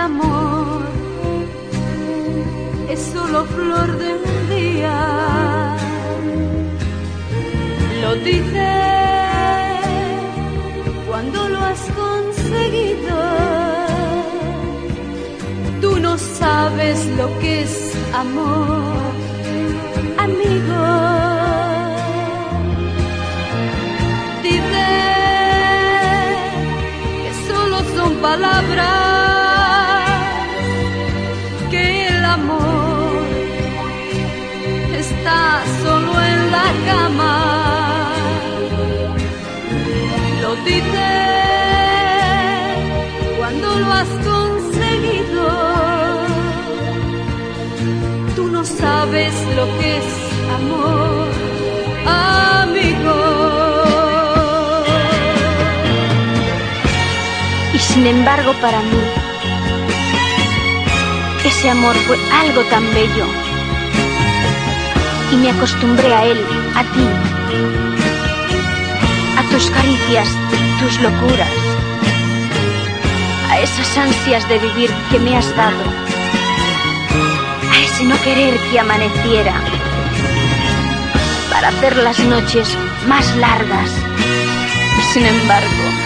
amor es solo flor del día. Lo dices cuando lo has conseguido. Tú no sabes lo que es amor, amigo. Dices que solo son palabras, que el amor está solo en la cama. Lo dices cuando lo has conseguido. Tú no sabes lo que es amor, amigo. Y sin embargo, para mí, ese amor fue algo tan bello. Y me acostumbré a él, a ti, a tus caricias, tus locuras, a esas ansias de vivir que me has dado, a ese no querer que amaneciera, para hacer las noches más largas. Sin embargo,